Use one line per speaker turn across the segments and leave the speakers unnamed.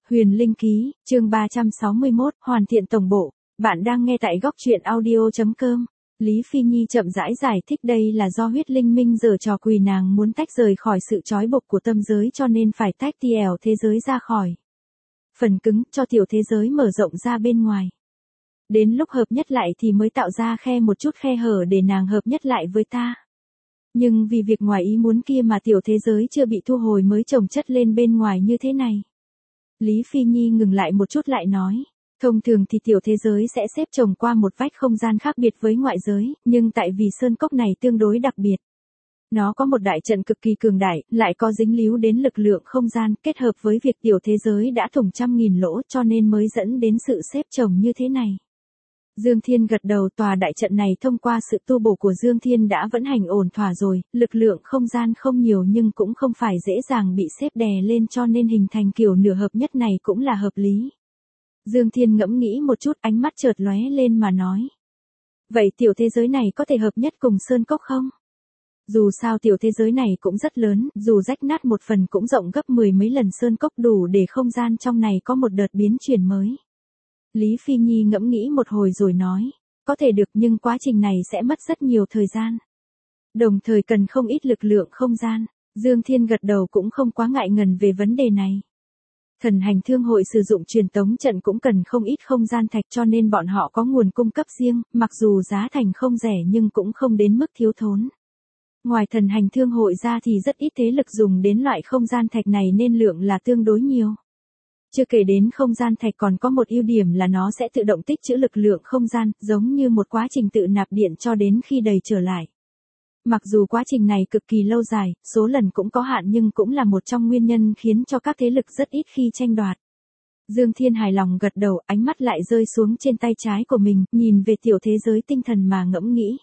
Huyền Linh Ký, chương 361, Hoàn thiện tổng bộ. Bạn đang nghe tại góc truyện audio.com. Lý Phi Nhi chậm rãi giải thích đây là do huyết linh minh giở trò quỷ, nàng muốn tách rời khỏi sự trói buộc của tâm giới cho nên phải tách TL thế giới ra khỏi phần cứng, cho tiểu thế giới mở rộng ra bên ngoài. Đến lúc hợp nhất lại thì mới tạo ra một chút khe hở để nàng hợp nhất lại với ta. Nhưng vì việc ngoài ý muốn kia mà tiểu thế giới chưa bị thu hồi mới chồng chất lên bên ngoài như thế này. Lý Phi Nhi ngừng lại một chút lại nói, thông thường thì tiểu thế giới sẽ xếp chồng qua một vách không gian khác biệt với ngoại giới, nhưng tại vì sơn cốc này tương đối đặc biệt. Nó có một đại trận cực kỳ cường đại, lại có dính líu đến lực lượng không gian, kết hợp với việc tiểu thế giới đã thủng 100.000 lỗ cho nên mới dẫn đến sự xếp chồng như thế này. Dương Thiên gật đầu, tòa đại trận này thông qua sự tu bổ của Dương Thiên đã vận hành ổn thỏa rồi, lực lượng không gian không nhiều nhưng cũng không phải dễ dàng bị xếp đè lên cho nên hình thành kiểu nửa hợp nhất này cũng là hợp lý. Dương Thiên ngẫm nghĩ một chút, ánh mắt chợt lóe lên mà nói. Vậy tiểu thế giới này có thể hợp nhất cùng sơn cốc không? Dù sao tiểu thế giới này cũng rất lớn, dù rách nát một phần cũng rộng gấp 10 mấy lần sơn cốc, đủ để không gian trong này có một đợt biến chuyển mới. Lý Phi Nhi ngẫm nghĩ một hồi rồi nói, có thể được nhưng quá trình này sẽ mất rất nhiều thời gian. Đồng thời cần không ít lực lượng không gian. Dương Thiên gật đầu, cũng không quá ngại ngần về vấn đề này. Thần hành thương hội sử dụng truyền tống trận cũng cần không ít không gian thạch cho nên bọn họ có nguồn cung cấp riêng, mặc dù giá thành không rẻ nhưng cũng không đến mức thiếu thốn. Ngoài thần hành thương hội ra thì rất ít thế lực dùng đến loại không gian thạch này nên lượng là tương đối nhiều. Chưa kể đến không gian thạch còn có một ưu điểm là nó sẽ tự động tích trữ lực lượng không gian, giống như một quá trình tự nạp điện cho đến khi đầy trở lại. Mặc dù quá trình này cực kỳ lâu dài, số lần cũng có hạn nhưng cũng là một trong nguyên nhân khiến cho các thế lực rất ít khi tranh đoạt. Dương Thiên hài lòng gật đầu, ánh mắt lại rơi xuống trên tay trái của mình, nhìn về tiểu thế giới tinh thần mà ngẫm nghĩ.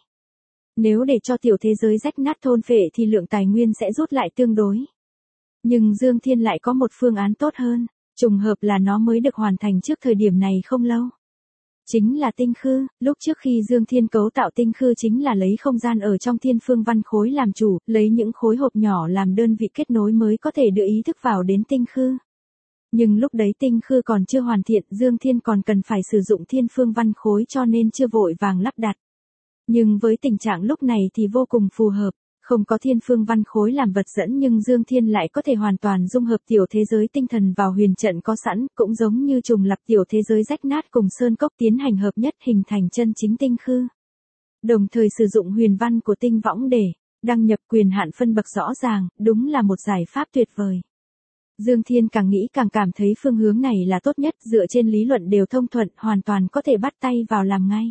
Nếu để cho tiểu thế giới rách nát thôn phệ thì lượng tài nguyên sẽ rút lại tương đối. Nhưng Dương Thiên lại có một phương án tốt hơn. Trùng hợp là nó mới được hoàn thành trước thời điểm này không lâu. Chính là tinh khư, lúc trước khi Dương Thiên cấu tạo tinh khư chính là lấy không gian ở trong thiên phương văn khối làm chủ, lấy những khối hộp nhỏ làm đơn vị kết nối mới có thể đưa ý thức vào đến tinh khư. Nhưng lúc đấy tinh khư còn chưa hoàn thiện, Dương Thiên còn cần phải sử dụng thiên phương văn khối cho nên chưa vội vàng lắp đặt. Nhưng với tình trạng lúc này thì vô cùng phù hợp. Không có thiên phương văn khối làm vật dẫn nhưng Dương Thiên lại có thể hoàn toàn dung hợp tiểu thế giới tinh thần vào huyền trận có sẵn, cũng giống như trùng lập tiểu thế giới rách nát cùng sơn cốc tiến hành hợp nhất hình thành chân chính tinh khư. Đồng thời sử dụng huyền văn của tinh võng để đăng nhập quyền hạn phân bậc rõ ràng, đúng là một giải pháp tuyệt vời. Dương Thiên càng nghĩ càng cảm thấy phương hướng này là tốt nhất, dựa trên lý luận đều thông thuận, hoàn toàn có thể bắt tay vào làm ngay.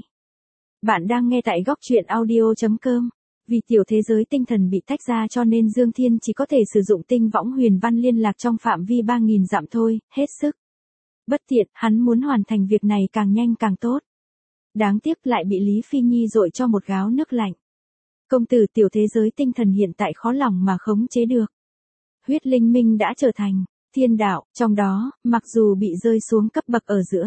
Bạn đang nghe tại góc truyện audio.com. Vì tiểu thế giới tinh thần bị tách ra cho nên Dương Thiên chỉ có thể sử dụng tinh võng huyền văn liên lạc trong phạm vi 3.000 dặm thôi, hết sức. Bất tiện, hắn muốn hoàn thành việc này càng nhanh càng tốt. Đáng tiếc lại bị Lý Phi Nhi dội cho một gáo nước lạnh. Công tử, tiểu thế giới tinh thần hiện tại khó lòng mà khống chế được. Huyết linh minh đã trở thành thiên đạo, trong đó, mặc dù bị rơi xuống cấp bậc ở giữa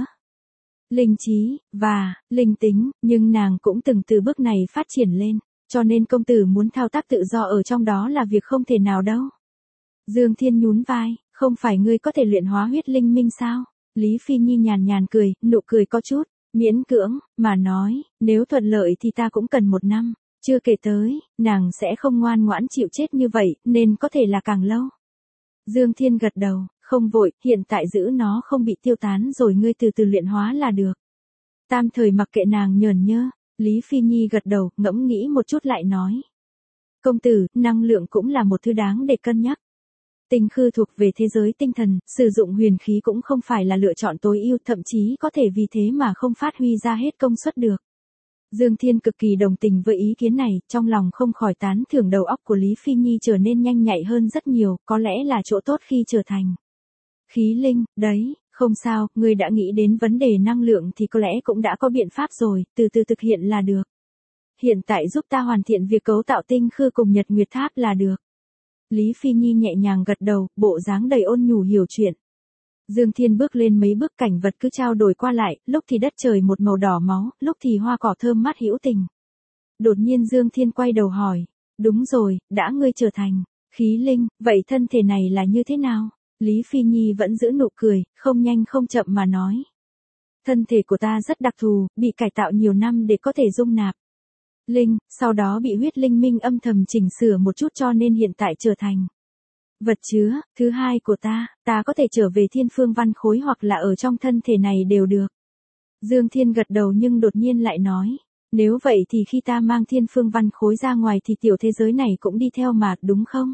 linh trí và linh tính, nhưng nàng cũng từng từ bước này phát triển lên. Cho nên công tử muốn thao tác tự do ở trong đó là việc không thể nào đâu. Dương Thiên nhún vai, không phải ngươi có thể luyện hóa huyết linh minh sao? Lý Phi Nhi nhàn nhàn cười, nụ cười có chút miễn cưỡng, mà nói, nếu thuận lợi thì ta cũng cần 1 năm, chưa kể tới, nàng sẽ không ngoan ngoãn chịu chết như vậy, nên có thể là càng lâu. Dương Thiên gật đầu, không vội, hiện tại giữ nó không bị tiêu tán rồi ngươi từ từ luyện hóa là được. Tam thời mặc kệ nàng nhờn nhơ. Lý Phi Nhi gật đầu, ngẫm nghĩ một chút lại nói. Công tử, năng lượng cũng là một thứ đáng để cân nhắc. Tinh khư thuộc về thế giới tinh thần, sử dụng huyền khí cũng không phải là lựa chọn tối ưu, thậm chí có thể vì thế mà không phát huy ra hết công suất được. Dương Thiên cực kỳ đồng tình với ý kiến này, trong lòng không khỏi tán thưởng đầu óc của Lý Phi Nhi trở nên nhanh nhạy hơn rất nhiều, có lẽ là chỗ tốt khi trở thành khí linh, đấy. Không sao, ngươi đã nghĩ đến vấn đề năng lượng thì có lẽ cũng đã có biện pháp rồi, từ từ thực hiện là được. Hiện tại giúp ta hoàn thiện việc cấu tạo tinh khư cùng Nhật Nguyệt Tháp là được. Lý Phi Nhi nhẹ nhàng gật đầu, bộ dáng đầy ôn nhủ hiểu chuyện. Dương Thiên bước lên mấy bước, cảnh vật cứ trao đổi qua lại, lúc thì đất trời một màu đỏ máu, lúc thì hoa cỏ thơm mát hữu tình. Đột nhiên Dương Thiên quay đầu hỏi, đúng rồi, đã ngươi trở thành khí linh, vậy thân thể này là như thế nào? Lý Phi Nhi vẫn giữ nụ cười, không nhanh không chậm mà nói. Thân thể của ta rất đặc thù, bị cải tạo nhiều năm để có thể dung nạp linh, sau đó bị huyết linh minh âm thầm chỉnh sửa một chút cho nên hiện tại trở thành vật chứa thứ hai của ta có thể trở về thiên phương văn khối hoặc là ở trong thân thể này đều được. Dương Thiên gật đầu nhưng đột nhiên lại nói, nếu vậy thì khi ta mang thiên phương văn khối ra ngoài thì tiểu thế giới này cũng đi theo mà, đúng không?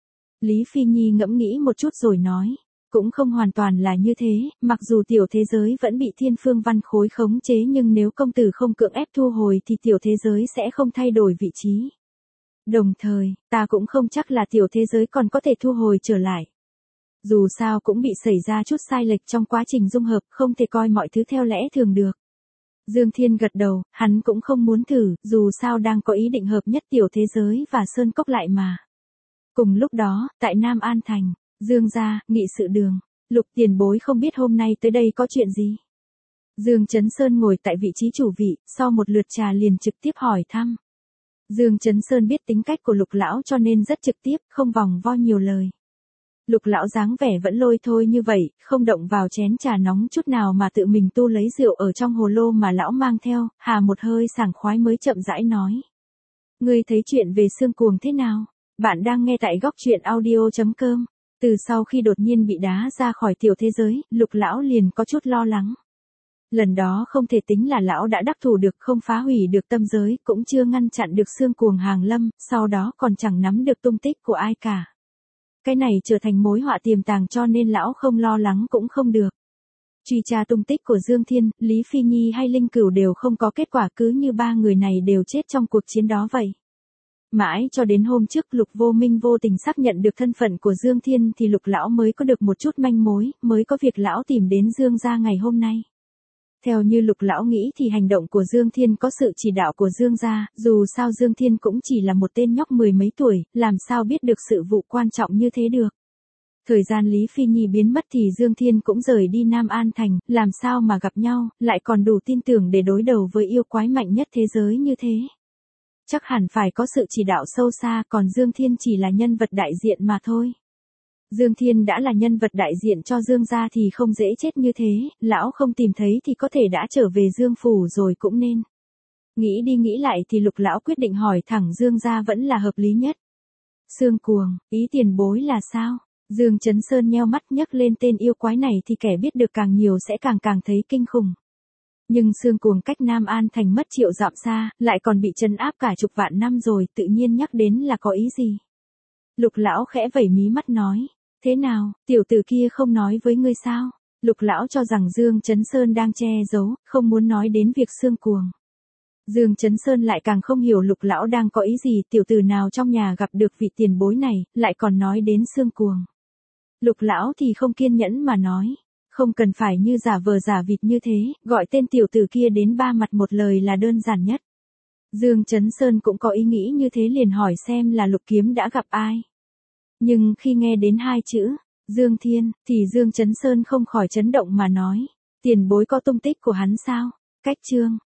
Lý Phi Nhi ngẫm nghĩ một chút rồi nói, cũng không hoàn toàn là như thế, mặc dù tiểu thế giới vẫn bị thiên phương văn khối khống chế nhưng nếu công tử không cưỡng ép thu hồi thì tiểu thế giới sẽ không thay đổi vị trí. Đồng thời, ta cũng không chắc là tiểu thế giới còn có thể thu hồi trở lại. Dù sao cũng bị xảy ra chút sai lệch trong quá trình dung hợp, không thể coi mọi thứ theo lẽ thường được. Dương Thiên gật đầu, hắn cũng không muốn thử, dù sao đang có ý định hợp nhất tiểu thế giới và sơn cốc lại mà. Cùng lúc đó, tại Nam An Thành, Dương gia, nghị sự đường, Lục tiền bối không biết hôm nay tới đây có chuyện gì. Dương Chấn Sơn ngồi tại vị trí chủ vị, sau một lượt trà liền trực tiếp hỏi thăm. Dương Chấn Sơn biết tính cách của Lục lão cho nên rất trực tiếp, không vòng vo nhiều lời. Lục lão dáng vẻ vẫn lôi thôi như vậy, không động vào chén trà nóng chút nào mà tự mình tu lấy rượu ở trong hồ lô mà lão mang theo, hà một hơi sảng khoái mới chậm rãi nói. Ngươi thấy chuyện về xương cuồng thế nào? Bạn đang nghe tại góc truyện audio.com. Từ sau khi đột nhiên bị đá ra khỏi tiểu thế giới, Lục lão liền có chút lo lắng. Lần đó không thể tính là lão đã đắc thủ được, không phá hủy được tâm giới, cũng chưa ngăn chặn được xương cuồng hàng lâm, sau đó còn chẳng nắm được tung tích của ai cả. Cái này trở thành mối họa tiềm tàng cho nên lão không lo lắng cũng không được. Truy tra tung tích của Dương Thiên, Lý Phi Nhi hay Linh Cửu đều không có kết quả, cứ như ba người này đều chết trong cuộc chiến đó vậy. Mãi cho đến hôm trước Lục Vô Minh vô tình xác nhận được thân phận của Dương Thiên thì Lục lão mới có được một chút manh mối, mới có việc lão tìm đến Dương gia ngày hôm nay. Theo như Lục lão nghĩ thì hành động của Dương Thiên có sự chỉ đạo của Dương gia, dù sao Dương Thiên cũng chỉ là một tên nhóc mười mấy tuổi, làm sao biết được sự vụ quan trọng như thế được. Thời gian Lý Phi Nhi biến mất thì Dương Thiên cũng rời đi Nam An Thành, làm sao mà gặp nhau, lại còn đủ tin tưởng để đối đầu với yêu quái mạnh nhất thế giới như thế. Chắc hẳn phải có sự chỉ đạo sâu xa, còn Dương Thiên chỉ là nhân vật đại diện mà thôi. Dương Thiên đã là nhân vật đại diện cho Dương gia thì không dễ chết như thế, lão không tìm thấy thì có thể đã trở về Dương phủ rồi cũng nên. Nghĩ đi nghĩ lại thì Lục lão quyết định hỏi thẳng Dương gia vẫn là hợp lý nhất. Xương cuồng, ý tiền bối là sao? Dương Chấn Sơn nheo mắt nhấc lên tên yêu quái này thì kẻ biết được càng nhiều sẽ càng thấy kinh khủng. Nhưng xương cuồng cách Nam An Thành mất triệu dặm xa, lại còn bị trấn áp cả chục vạn năm rồi, tự nhiên nhắc đến là có ý gì? Lục lão khẽ vẩy mí mắt nói, thế nào, tiểu tử kia không nói với ngươi sao? Lục lão cho rằng Dương Chấn Sơn đang che giấu, không muốn nói đến việc xương cuồng. Dương Chấn Sơn lại càng không hiểu Lục lão đang có ý gì, tiểu tử nào trong nhà gặp được vị tiền bối này, lại còn nói đến xương cuồng. Lục lão thì không kiên nhẫn mà nói, không cần phải như giả vờ giả vịt như thế, gọi tên tiểu tử kia đến ba mặt một lời là đơn giản nhất. Dương Chấn Sơn cũng có ý nghĩ như thế liền hỏi xem là Lục Kiếm đã gặp ai. Nhưng khi nghe đến hai chữ, Dương Thiên, thì Dương Chấn Sơn không khỏi chấn động mà nói, tiền bối có tung tích của hắn sao? Cách chương.